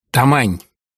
Тамань.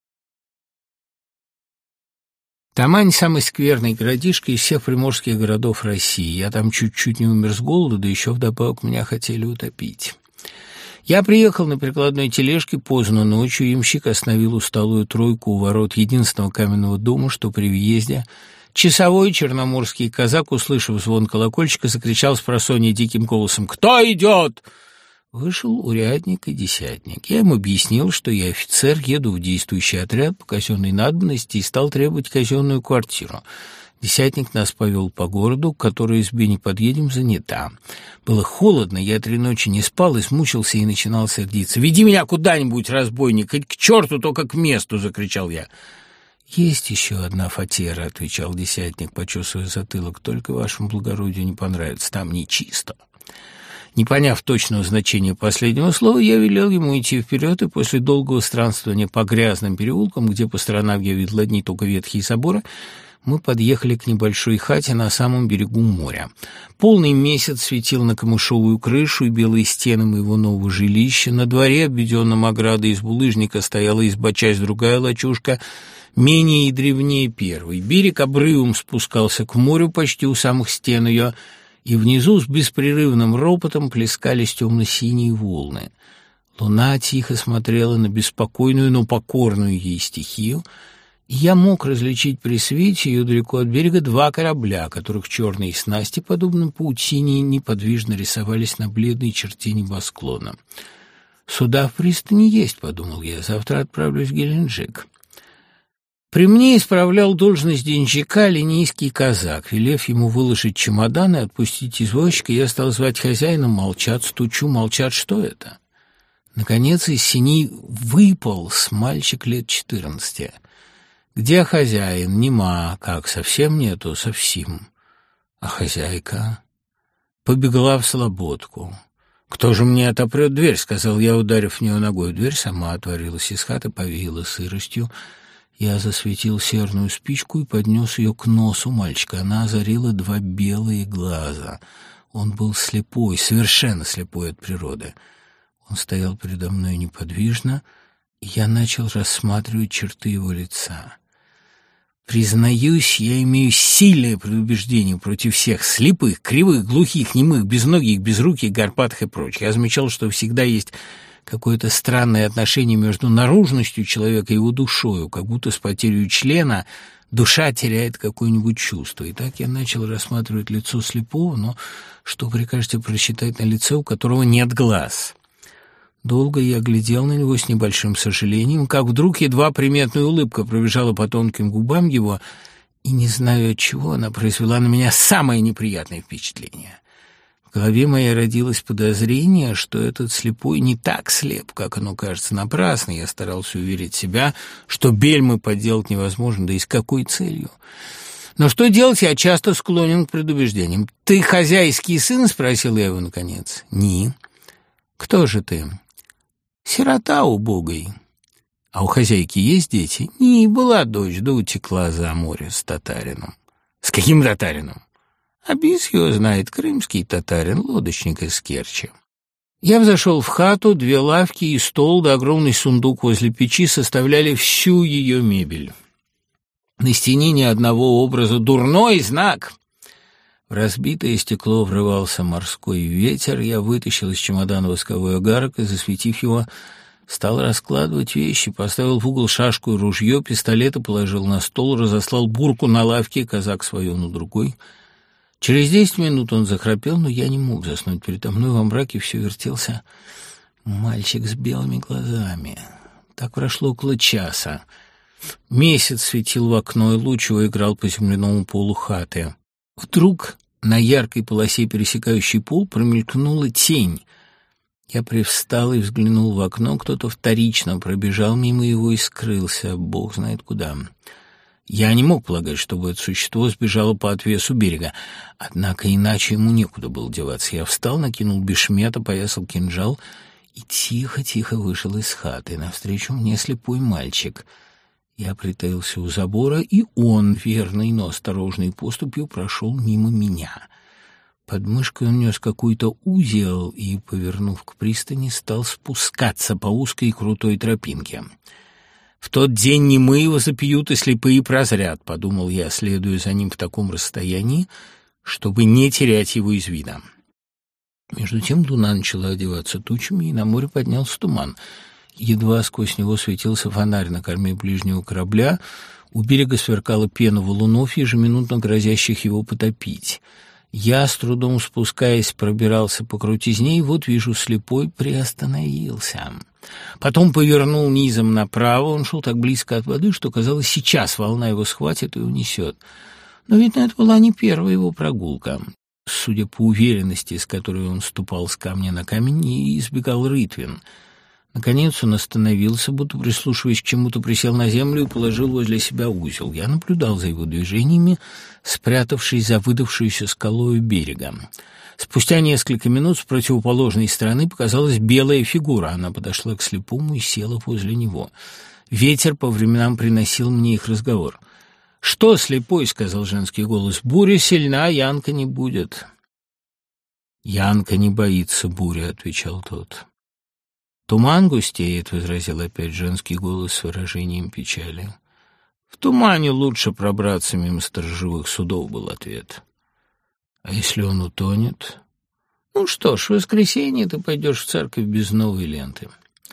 Тамань — самый скверный городишко из всех приморских городов России. Я там чуть-чуть не умер с голоду, да еще вдобавок меня хотели утопить. Я приехал на перекладной тележке поздно ночью. Ямщик остановил усталую тройку у ворот единственного каменного дома, что при въезде. Часовой черноморский казак, услышав звон колокольчика, закричал спросонья диким голосом: «Кто идет?» Вышел урядник и десятник. Я им объяснил, что я офицер, еду в действующий отряд по казенной надобности и стал требовать казенную квартиру. Десятник нас повел по городу, к которой избе не подъедем, занята. Было холодно, я 3 ночи не спал, измучился и начинал сердиться. «Веди меня куда-нибудь, разбойник, хоть к черту, только к месту!» — закричал я. «Есть еще одна фатера», — отвечал десятник, почесывая затылок, «только вашему благородию не понравится, там нечисто». Не поняв точного значения последнего слова, я велел ему идти вперед, и после долгого странствования по грязным переулкам, где по сторонам я видел одни только ветхие соборы, мы подъехали к небольшой хате на самом берегу моря. Полный месяц светил на камышовую крышу и белые стены моего нового жилища. На дворе, обведенном оградой из булыжника, стояла изба, часть другая лачушка, менее и древнее первой. Берег обрывом спускался к морю почти у самых стен ее, и внизу с беспрерывным ропотом плескались темно-синие волны. Луна тихо смотрела на беспокойную, но покорную ей стихию, и я мог различить при свете ее далеко от берега 2 корабля, которых черные снасти, подобно паутине, неподвижно рисовались на бледной черте небосклона. «Суда в пристани есть», — подумал я, — «завтра отправлюсь в Геленджик». При мне исправлял должность денщика линейский казак. Велев ему выложить чемодан и отпустить извозчика, я стал звать хозяина. Молчат, стучу, молчат. Что это? Наконец из сеней выполз мальчик лет 14. «Где хозяин?» «Нема». «Как, совсем нету?» «Совсем». «А хозяйка?» «Побегла в слободку». «Кто же мне отопрет дверь?» — сказал я, ударив в нее ногой. Дверь сама отворилась, из хаты повеяло сыростью. Я засветил серную спичку и поднес ее к носу мальчика. Она озарила 2 белые глаза. Он был слепой, совершенно слепой от природы. Он стоял передо мной неподвижно, и я начал рассматривать черты его лица. Признаюсь, я имею сильное предубеждение против всех слепых, кривых, глухих, немых, безногих, безруких, горбатых и прочих. Я замечал, что всегда есть какое-то странное отношение между наружностью человека и его душою, как будто с потерей члена душа теряет какое-нибудь чувство. И так я начал рассматривать лицо слепого, но что прикажете прочитать на лице, у которого нет глаз? Долго я глядел на него с небольшим сожалением, как вдруг едва приметная улыбка пробежала по тонким губам его, и, не знаю отчего, она произвела на меня самое неприятное впечатление. В голове моей родилось подозрение, что этот слепой не так слеп, как оно кажется. Напрасно я старался уверить себя, что бельмы подделать невозможно, да и с какой целью. Но что делать, я часто склонен к предубеждениям. «Ты хозяйский сын?» — спросил я его наконец. «Ни». «Кто же ты?» «Сирота убогой». «А у хозяйки есть дети?» «Не, была дочь, да утекла за море с татарином». «С каким татарином?» «Абис его знает, крымский татарин, лодочник из Керчи». Я взошел в хату, 2 лавки и стол, да огромный сундук возле печи составляли всю ее мебель. На стене ни одного образа, дурной знак. В разбитое стекло врывался морской ветер. Я вытащил из чемодана восковой огарок и, засветив его, стал раскладывать вещи, поставил в угол шашку и ружье, пистолеты положил на стол, разослал бурку на лавке, казак свою на другой. Через 10 минут он захрапел, но я не мог заснуть. Передо мной во мраке все вертелся мальчик с белыми глазами. Так прошло около часа. Месяц светил в окно, и луч его играл по земляному полу хаты. Вдруг на яркой полосе, пересекающей пол, промелькнула тень. Я привстал и взглянул в окно. Кто-то вторично пробежал мимо его и скрылся, бог знает куда. Я не мог полагать, чтобы это существо сбежало по отвесу берега. Однако иначе ему некуда было деваться. Я встал, накинул бешмет, опоясал кинжал и тихо-тихо вышел из хаты. Навстречу мне слепой мальчик. Я притаился у забора, и он, верный, но осторожной поступью, прошел мимо меня. Под мышкой он нес какой-то узел и, повернув к пристани, стал спускаться по узкой и крутой тропинке. В тот день немые возопьют и слепые прозрят, подумал я, следуя за ним в таком расстоянии, чтобы не терять его из вида. Между тем луна начала одеваться тучами, и на море поднялся туман. Едва сквозь него светился фонарь на корме ближнего корабля, у берега сверкала пена валунов, ежеминутно грозящих его потопить. Я, с трудом спускаясь, пробирался по крутизне, и вот вижу, слепой приостановился. Потом повернул низом направо, он шел так близко от воды, что, казалось, сейчас волна его схватит и унесет. Но, видно, это была не первая его прогулка. Судя по уверенности, с которой он ступал с камня на камень, и избегал рытвин. Наконец он остановился, будто прислушиваясь к чему-то, присел на землю и положил возле себя узел. Я наблюдал за его движениями, спрятавшись за выдавшуюся скалою берега. Спустя несколько минут с противоположной стороны показалась белая фигура. Она подошла к слепому и села возле него. Ветер по временам приносил мне их разговор. «Что, слепой?» — сказал женский голос. «Буря сильна, Янка не будет». «Янка не боится бури», — отвечал тот. «Туман густеет», — возразил опять женский голос с выражением печали. «В тумане лучше пробраться мимо сторожевых судов», — был ответ. «А если он утонет?» «Ну что ж, в воскресенье ты пойдешь в церковь без новой ленты».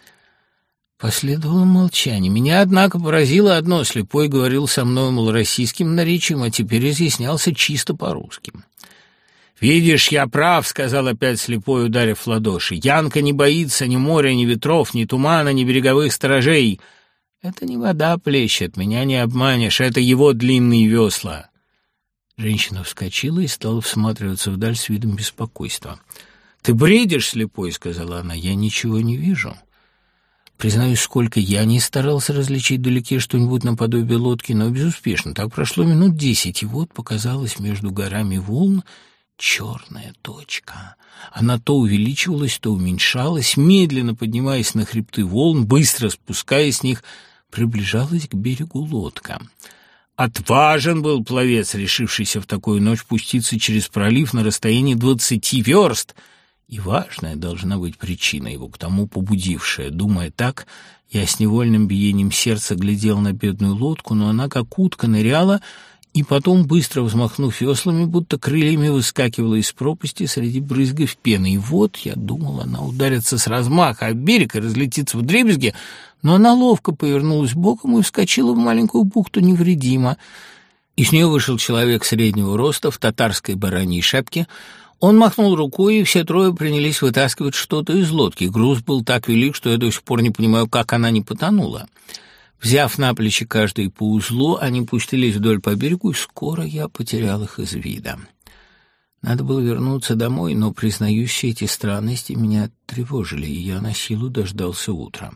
Последовало молчание. Меня, однако, поразило одно. Слепой говорил со мной, мол, российским наречием, а теперь изъяснялся чисто по-русски. «Видишь, я прав», — сказал опять слепой, ударив в ладоши. «Янка не боится ни моря, ни ветров, ни тумана, ни береговых сторожей. Это не вода плещет, меня не обманешь, это его длинные весла». Женщина вскочила и стала всматриваться вдаль с видом беспокойства. «Ты бредишь, слепой», — сказала она, — «я ничего не вижу». Признаюсь, сколько я не старался различить вдалеке что-нибудь наподобие лодки, но безуспешно. Так прошло минут 10, и вот показалась между горами волн черная точка. Она то увеличивалась, то уменьшалась, медленно поднимаясь на хребты волн, быстро спускаясь с них, приближалась к берегу лодка. Отважен был пловец, решившийся в такую ночь пуститься через пролив на расстоянии 20 верст, и важная должна быть причина его, к тому побудившая. Думая так, я с невольным биением сердца глядел на бедную лодку, но она, как утка, ныряла, и потом, быстро взмахнув веслами, будто крыльями выскакивала из пропасти среди брызгов пены. И вот, я думал, она ударится с размаха об берег и разлетится вдребезги, но она ловко повернулась боком и вскочила в маленькую бухту невредимо. Из нее вышел человек среднего роста в татарской бараньей шапке. Он махнул рукой, и все трое принялись вытаскивать что-то из лодки. Груз был так велик, что я до сих пор не понимаю, как она не потонула. Взяв на плечи каждый по узлу, они пустились вдоль по берегу, и скоро я потерял их из вида. Надо было вернуться домой, но, признаюсь, все эти странности меня тревожили, и я на силу дождался утра.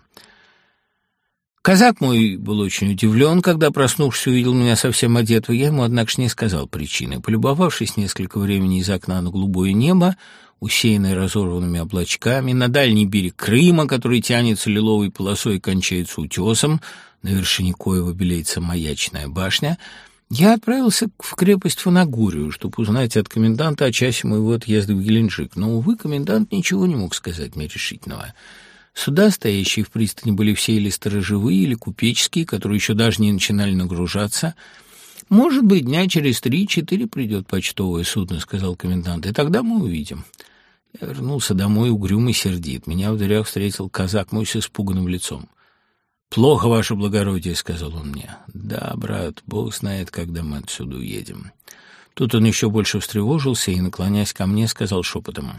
Казак мой был очень удивлен, когда, проснувшись, увидел меня совсем одетого. Я ему, однако, не сказал причины. Полюбовавшись несколько времени из окна на голубое небо, усеянное разорванными облачками, на дальний берег Крыма, который тянется лиловой полосой и кончается утесом, на вершине коего белеется маячная башня, я отправился в крепость Фанагурию, чтобы узнать от коменданта о часе моего отъезда в Геленджик. Но, увы, комендант ничего не мог сказать мне решительного. Суда, стоящие в пристани, были все или сторожевые, или купеческие, которые еще даже не начинали нагружаться. «Может быть, дня через 3-4 придет почтовое судно», — сказал комендант, — «и тогда мы увидим». Я вернулся домой угрюмый, сердит. Меня в дверях встретил казак мой с испуганным лицом. «Плохо, ваше благородие», — сказал он мне. «Да, брат, Бог знает, когда мы отсюда уедем». Тут он еще больше встревожился и, наклонясь ко мне, сказал шепотом: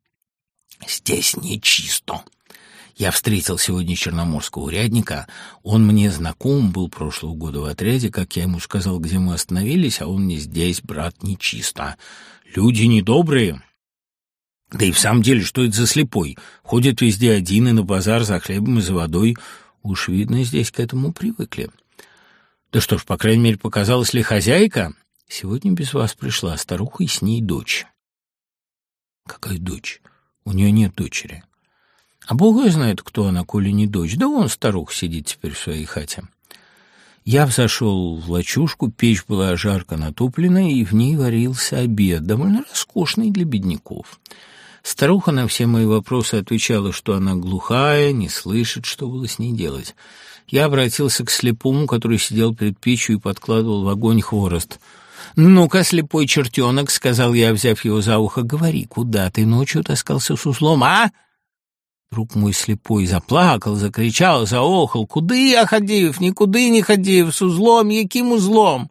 «Здесь нечисто. Я встретил сегодня черноморского урядника. Он мне знаком был прошлого года в отряде. Как я ему сказал, где мы остановились, а он мне: здесь, брат, нечисто. Люди недобрые. Да и в самом деле, что это за слепой? Ходит везде один и на базар за хлебом и за водой. Уж, видно, здесь к этому привыкли. Да что ж, по крайней мере, показалась ли хозяйка? Сегодня без вас пришла старуха и с ней дочь». «Какая дочь? У нее нет дочери». «А Бог ее знает, кто она, коли не дочь. Да вон старуха сидит теперь в своей хате». Я взошел в лачушку, печь была жарко натоплена, и в ней варился обед, довольно роскошный для бедняков. Старуха на все мои вопросы отвечала, что она глухая, не слышит, что было с ней делать. Я обратился к слепому, который сидел перед печью и подкладывал в огонь хворост. «Ну-ка, слепой чертенок», — сказал я, взяв его за ухо, — «говори, куда ты ночью таскался с узлом, а?» Друг мой слепой заплакал, закричал, заохал. «Куды я ходив? Никуды не ходив, с узлом, яким узлом?»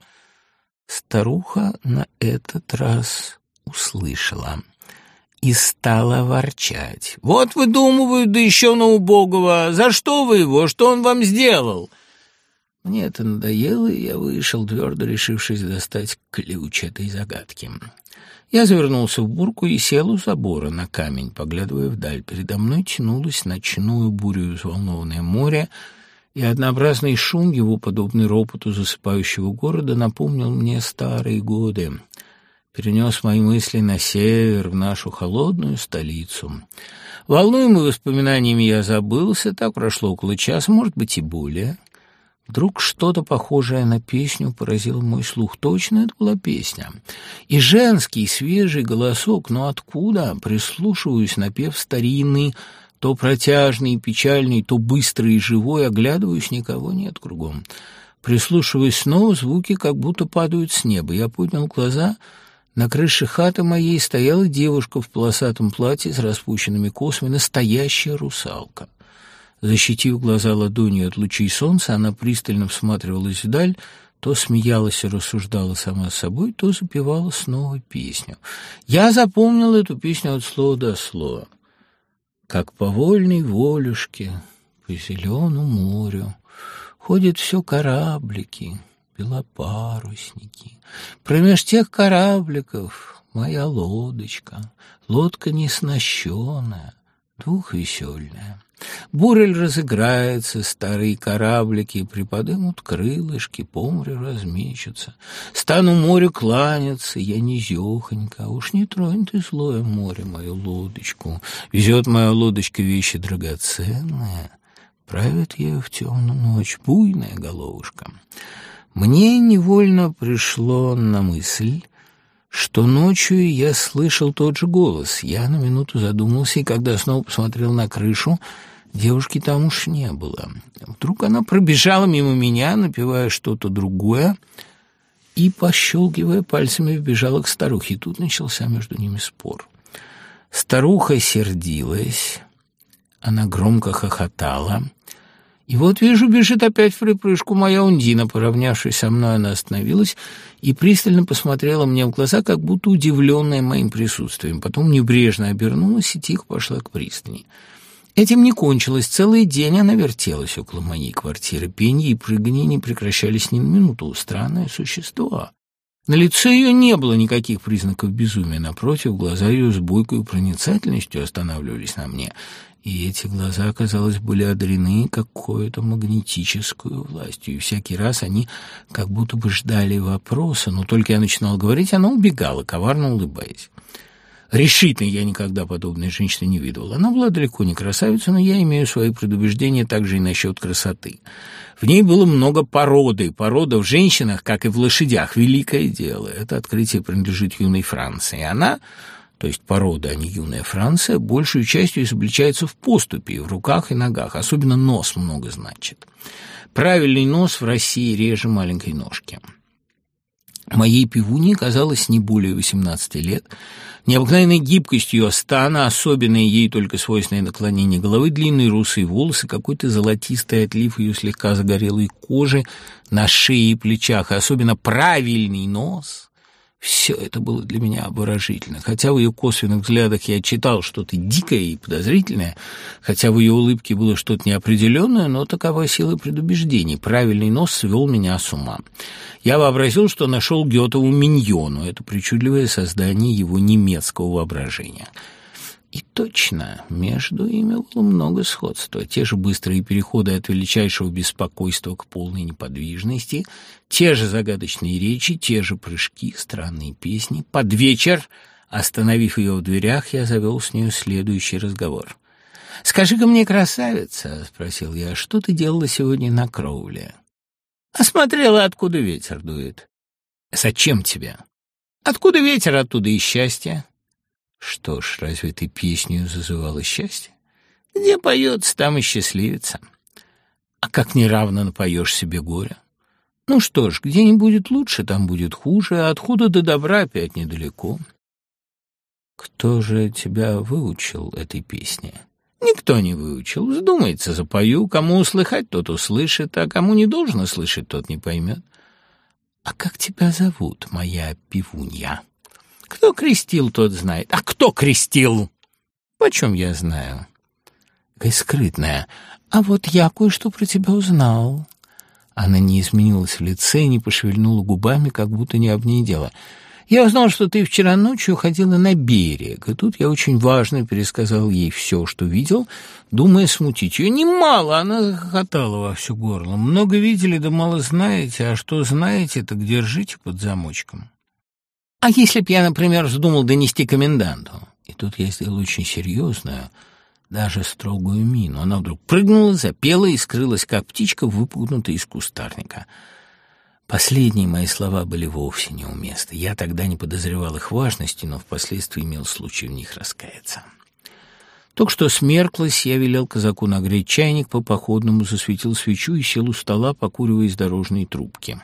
Старуха на этот раз услышала и стала ворчать. «Вот выдумывают, да еще на убогого! За что вы его? Что он вам сделал?» Мне это надоело, и я вышел, твердо решившись достать ключ этой загадки. Я завернулся в бурку и сел у забора на камень, поглядывая вдаль. Передо мной тянулось ночную бурю взволнованное море, и однообразный шум его, подобный ропоту засыпающего города, напомнил мне старые годы. Перенес мои мысли на север, в нашу холодную столицу. Волнуемый воспоминаниями я забылся, так прошло около часа, может быть, и более. Вдруг что-то похожее на песню поразило мой слух. Точно это была песня. И женский, свежий голосок, но откуда? Прислушиваюсь, напев старинный, то протяжный и печальный, то быстрый и живой, оглядываюсь, никого нет кругом. Прислушиваюсь снова, звуки как будто падают с неба. Я поднял глаза. На крыше хаты моей стояла девушка в полосатом платье с распущенными косами, настоящая русалка. Защитив глаза ладонью от лучей солнца, она пристально всматривалась вдаль, то смеялась и рассуждала сама с собой, то запевала снова песню. Я запомнил эту песню от слова до слова. «Как по вольной волюшке по зеленому морю ходят все кораблики, белопарусники. Промеж тех корабликов моя лодочка, лодка неснащенная, двухвесельная. Бурель разыграется, старые кораблики приподымут крылышки, по морю размечутся. Стану морю кланяться, я низехонько, уж не тронь ты злое море мою лодочку. Везет моя лодочка вещи драгоценные, правит ею в темную ночь буйная головушка». Мне невольно пришло на мысль, что ночью я слышал тот же голос. Я на минуту задумался, и когда снова посмотрел на крышу, девушки там уж не было. Вдруг она пробежала мимо меня, напевая что-то другое, и, пощелкивая пальцами, вбежала к старухе. И тут начался между ними спор. Старуха сердилась, она громко хохотала. И вот вижу, бежит опять в припрыжку моя Ундина. Поравнявшись со мной, она остановилась и пристально посмотрела мне в глаза, как будто удивленная моим присутствием. Потом небрежно обернулась и тихо пошла к пристани. Этим не кончилось. Целый день она вертелась около моей квартиры. Пенье и прыганье не прекращались ни на минуту. Странное существо. На лице ее не было никаких признаков безумия. Напротив, глаза ее с бойкой проницательностью останавливались на мне. И эти глаза, казалось, были одарены какой-то магнетической властью, и всякий раз они как будто бы ждали вопроса, но только я начинал говорить, она убегала, коварно улыбаясь. Решительно я никогда подобной женщины не видывал. Она была далеко не красавица, но я имею свои предубеждения также и насчет красоты. В ней было много породы. Порода в женщинах, как и в лошадях, великое дело. Это открытие принадлежит юной Франции. Она... то есть порода, а не юная Франция, большую частью изобличается в поступе, в руках и ногах. Особенно нос много значит. Правильный нос в России реже маленькой ножки. Моей пивуне казалось не более 18 лет. Необыкновенной гибкостью ее стана, особенное ей только свойственное наклонение головы, длинные русые волосы, какой-то золотистый отлив ее слегка загорелой кожи на шее и плечах, и особенно правильный нос. Все это было для меня обворожительно. Хотя в ее косвенных взглядах я читал что-то дикое и подозрительное, хотя в ее улыбке было что-то неопределенное, но такова сила предубеждений. Правильный нос свел меня с ума. Я вообразил, что нашел Гётову миньону, это причудливое создание его немецкого воображения. И точно, между ими было много сходства. Те же быстрые переходы от величайшего беспокойства к полной неподвижности, те же загадочные речи, те же прыжки, странные песни. Под вечер, остановив ее в дверях, я завел с нею следующий разговор. «Скажи-ка мне, красавица, — спросил я, — что ты делала сегодня на кровле?» «Осмотрела, откуда ветер дует». «Зачем тебе?» «Откуда ветер, оттуда и счастье». Что ж, разве ты песнью зазывала счастье? Где поется, там и счастливица. А как неравно напоешь себе горе? Ну что ж, где не будет лучше, там будет хуже, а от худа до добра опять недалеко. Кто же тебя выучил этой песне? Никто не выучил. Вздумается, запою. Кому услыхать, тот услышит, а кому не должно слышать, тот не поймет. А как тебя зовут, моя певунья? Кто крестил, тот знает. А кто крестил? Почем я знаю? Какая скрытная. А вот я кое-что про тебя узнал. Она не изменилась в лице, не пошевельнула губами, как будто не об ней дело. «Я узнал, что ты вчера ночью ходила на берег, и тут я очень важно пересказал ей все, что видел, думая смутить ее. Немало!» Она захохотала во все горло. «Много видели, да мало знаете, а что знаете, так держите под замочком. А если б я, например, вздумал донести коменданту?» И тут я сделал очень серьезную, даже строгую мину. Она вдруг прыгнула, запела и скрылась, как птичка, выпугнутая из кустарника. Последние мои слова были вовсе неуместны. Я тогда не подозревал их важности, но впоследствии имел случай в них раскаяться. Только что смерклось, я велел казаку нагреть чайник по-походному, засветил свечу и сел у стола, покуривая из дорожной трубки.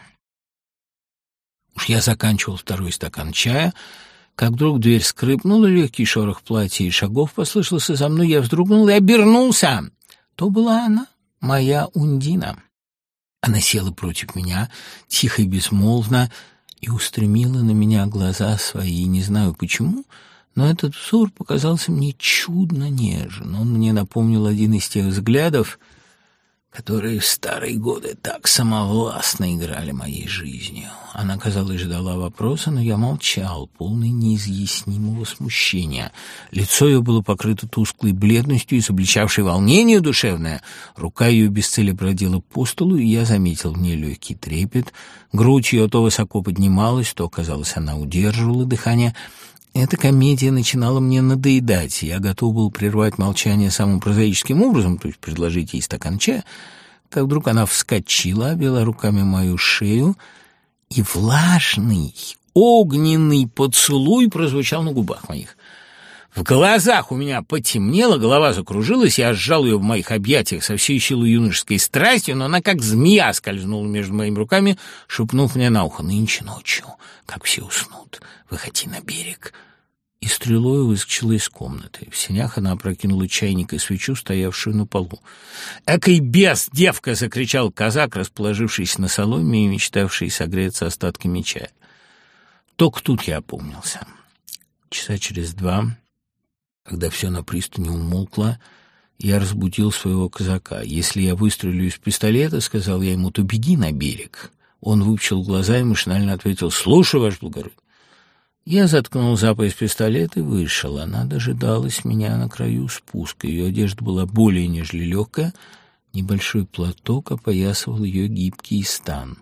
Уж я заканчивал второй стакан чая, как вдруг дверь скрипнула, легкий шорох платья и шагов послышался за мной, я вздрогнул и обернулся. То была она, моя Ундина. Она села против меня, тихо и безмолвно, и устремила на меня глаза свои. Не знаю почему, но этот взор показался мне чудно нежен. Он мне напомнил один из тех взглядов, которые в старые годы так самовластно играли моей жизнью. Она, казалось, ждала вопроса, но я молчал, полный неизъяснимого смущения. Лицо ее было покрыто тусклой бледностью, изобличавшей волнение душевное. Рука ее без цели бродила по столу, и я заметил в ней легкий трепет. Грудь ее то высоко поднималась, то, казалось, она удерживала дыхание. Эта комедия начинала мне надоедать, и я готов был прервать молчание самым прозаическим образом, то есть предложить ей стакан чая, как вдруг она вскочила, обвела руками мою шею, и влажный, огненный поцелуй прозвучал на губах моих. В глазах у меня потемнело, голова закружилась, я сжал ее в моих объятиях со всей силой юношеской страстью, но она как змея скользнула между моими руками, шепнув мне на ухо: «Нынче ночью, как все уснут, выходи на берег». И стрелой выскочила из комнаты. В сенях она опрокинула чайник и свечу, стоявшую на полу. «Экой бес, девка!» — закричал казак, расположившийся на соломе и мечтавший согреться остатками чая. Только тут я опомнился. Часа через два, когда все на пристани умолкло, я разбудил своего казака. «Если я выстрелю из пистолета, — сказал я ему, — то беги на берег». Он выпучил глаза и машинально ответил: «Слушаю, ваше благородие». Я заткнул за пояс пистолет и вышел. Она дожидалась меня на краю спуска. Ее одежда была более нежели легкая. Небольшой платок опоясывал ее гибкий стан.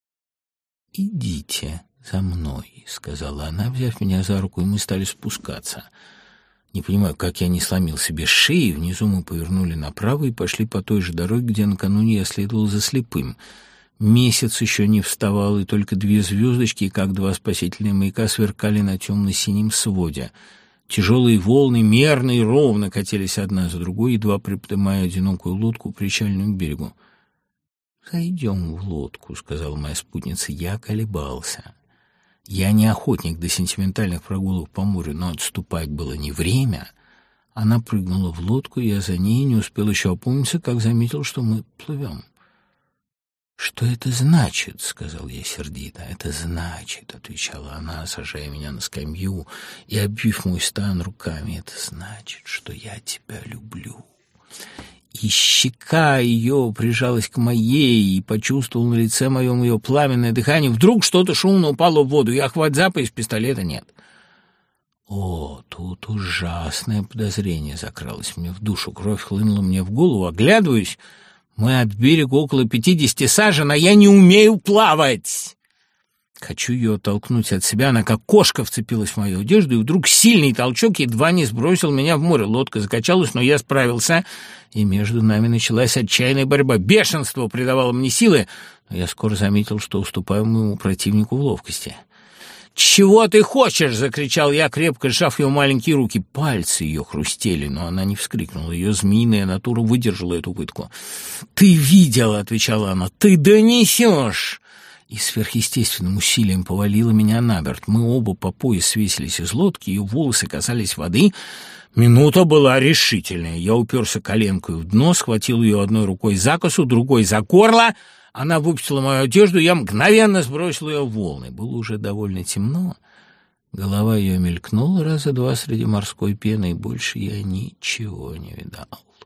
«Идите за мной», — сказала она, взяв меня за руку, и мы стали спускаться. Не понимаю, как я не сломил себе шеи. Внизу мы повернули направо и пошли по той же дороге, где накануне я следовал за слепым. Месяц еще не вставал, и только две звездочки, как два спасительные маяка, сверкали на темно-синем своде. Тяжелые волны мерно и ровно катились одна за другой, едва приподнимая одинокую лодку к причальному берегу. «Зайдем в лодку», — сказала моя спутница. Я колебался. Я не охотник до сентиментальных прогулок по морю, но отступать было не время. Она прыгнула в лодку, я за ней не успел еще опомниться, как заметил, что мы плывем. «Что это значит?» — сказал я сердито. «Это значит», — отвечала она, сажая меня на скамью и обвив мой стан руками, «это значит, что я тебя люблю». И щека ее прижалась к моей, и почувствовал на лице моем ее пламенное дыхание. Вдруг что-то шумно упало в воду. Я хват за пояс, пистолета нет. О, тут ужасное подозрение закралось мне в душу. Кровь хлынула мне в голову. Оглядываюсь. Мы от берега около 50 сажен, а я не умею плавать. Хочу ее оттолкнуть от себя, она как кошка вцепилась в мою одежду, и вдруг сильный толчок едва не сбросил меня в море. Лодка закачалась, но я справился, и между нами началась отчаянная борьба. Бешенство придавало мне силы, но я скоро заметил, что уступаю моему противнику в ловкости. «Чего ты хочешь?» — закричал я, крепко сжав ее маленькие руки. Пальцы ее хрустели, но она не вскрикнула. Ее змеиная натура выдержала эту пытку. «Ты видела?» — отвечала она. «Ты донесешь!» И сверхъестественным усилием повалила меня на борт. Мы оба по пояс свесились из лодки, ее волосы касались воды. Минута была решительная. Я уперся коленкой в дно, схватил ее одной рукой за косу, другой за горло. Она выпустила мою одежду, я мгновенно сбросил ее в волны. Было уже довольно темно. Голова ее мелькнула раза два среди морской пены, и больше я ничего не видал.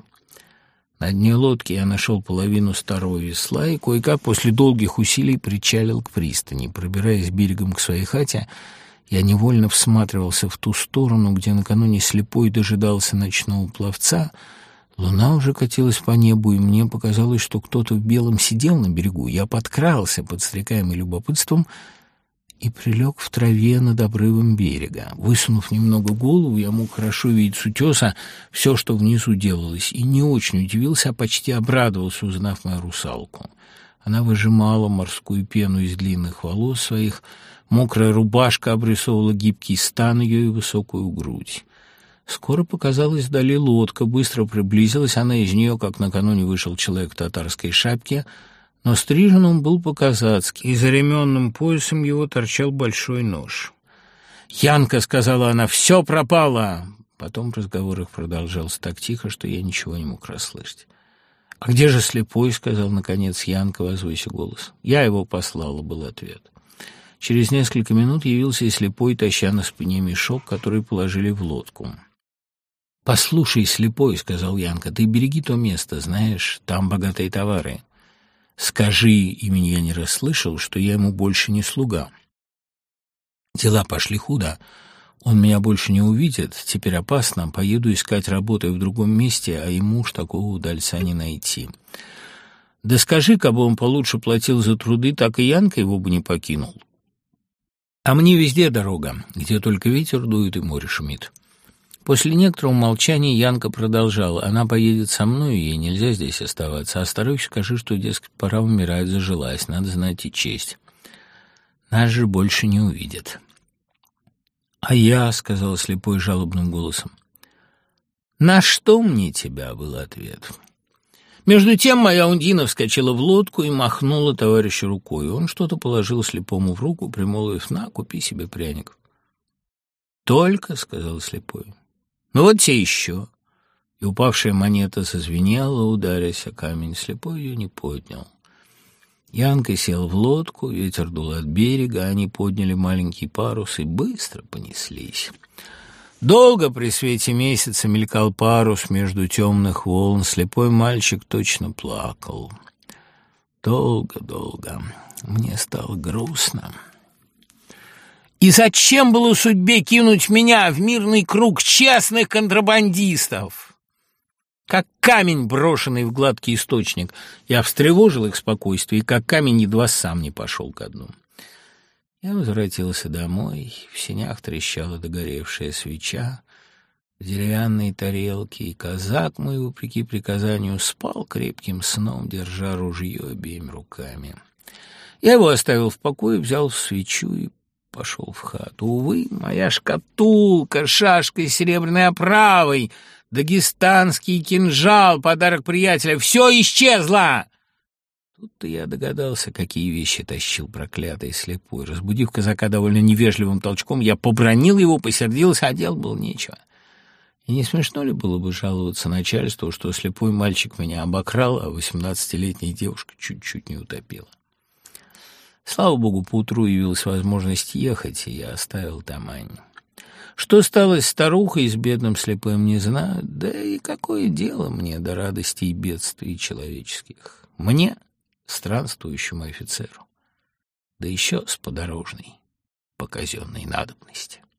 На дне лодки я нашел половину старого весла и кое-как после долгих усилий причалил к пристани. Пробираясь берегом к своей хате, я невольно всматривался в ту сторону, где накануне слепой дожидался ночного пловца. Луна уже катилась по небу, и мне показалось, что кто-то в белом сидел на берегу. Я подкрался, подстрекаемый любопытством, и прилег в траве над обрывом берега. Высунув немного голову, я мог хорошо видеть с утеса все, что внизу делалось, и не очень удивился, а почти обрадовался, узнав мою русалку. Она выжимала морскую пену из длинных волос своих, мокрая рубашка обрисовывала гибкий стан ее и высокую грудь. Скоро показалась вдали лодка, быстро приблизилась она, из нее, как накануне вышел человек в татарской шапке, но стрижен он был по-казацки, и за ременным поясом его торчал большой нож. «Янка», — сказала она, — «все пропало!» Потом разговор их продолжался так тихо, что я ничего не мог расслышать. «А где же слепой?» — сказал, наконец, Янка, возвысив голос. «Я его послала», — был ответ. Через несколько минут явился и слепой, таща на спине мешок, который положили в лодку. «Послушай, слепой», — сказал Янка, — «ты береги то место, знаешь, там богатые товары. Скажи, имени я не расслышал, что я ему больше не слуга. Дела пошли худо, он меня больше не увидит, теперь опасно, поеду искать работы в другом месте, а ему уж такого удальца не найти. Да скажи, кабы он получше платил за труды, так и Янка его бы не покинул. А мне везде дорога, где только ветер дует и море шумит». После некоторого молчания Янка продолжала. «Она поедет со мной, ей нельзя здесь оставаться. А старухе скажи, что, дескать, пора умирать, зажилась, надо знать и честь. Нас же больше не увидят». «А я», — сказала слепой жалобным голосом. «На что мне тебя?» — был ответ. Между тем моя Ундина вскочила в лодку и махнула товарищу рукой. Он что-то положил слепому в руку, примолвив: «На, купи себе пряников». «Только», — сказал слепой. «Ну вот те еще». И упавшая монета зазвенела, ударясь о камень. Слепой ее не поднял. Янка сел в лодку, ветер дул от берега, они подняли маленький парус и быстро понеслись. Долго при свете месяца мелькал парус между темных волн. Слепой мальчик точно плакал. Долго-долго. Мне стало грустно. И зачем было судьбе кинуть меня в мирный круг честных контрабандистов? Как камень, брошенный в гладкий источник. Я встревожил их спокойствие, и как камень едва сам не пошел ко дну. Я возвратился домой. В сенях трещала догоревшая свеча, в деревянной тарелке, и казак мой, вопреки приказанию, спал крепким сном, держа ружье обеими руками. Я его оставил в покое, взял свечу и пошел в хату. Увы, моя шкатулка, шашка с серебряной оправой, дагестанский кинжал, подарок приятеля — все исчезло. Тут-то я догадался, какие вещи тащил проклятый слепой. Разбудив казака довольно невежливым толчком, я побранил его, посердился, а дел было нечего. И не смешно ли было бы жаловаться начальству, что слепой мальчик меня обокрал, а 18-летняя девушка чуть-чуть не утопила? Слава богу, поутру явилась возможность ехать, и я оставил Тамань. Что стало с старухой и с бедным слепым, не знаю, да и какое дело мне до радостей и бедствий человеческих. Мне, странствующему офицеру, да еще с подорожной по казенной надобности.